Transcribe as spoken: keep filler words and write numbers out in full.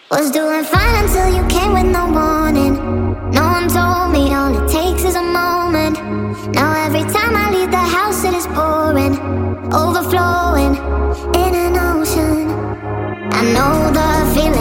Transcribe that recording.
Was doing fine until you came with no warning. No one told me all it takes is a moment. Now every time I leave the house it is pouring, overflowing in an ocean. I know the feeling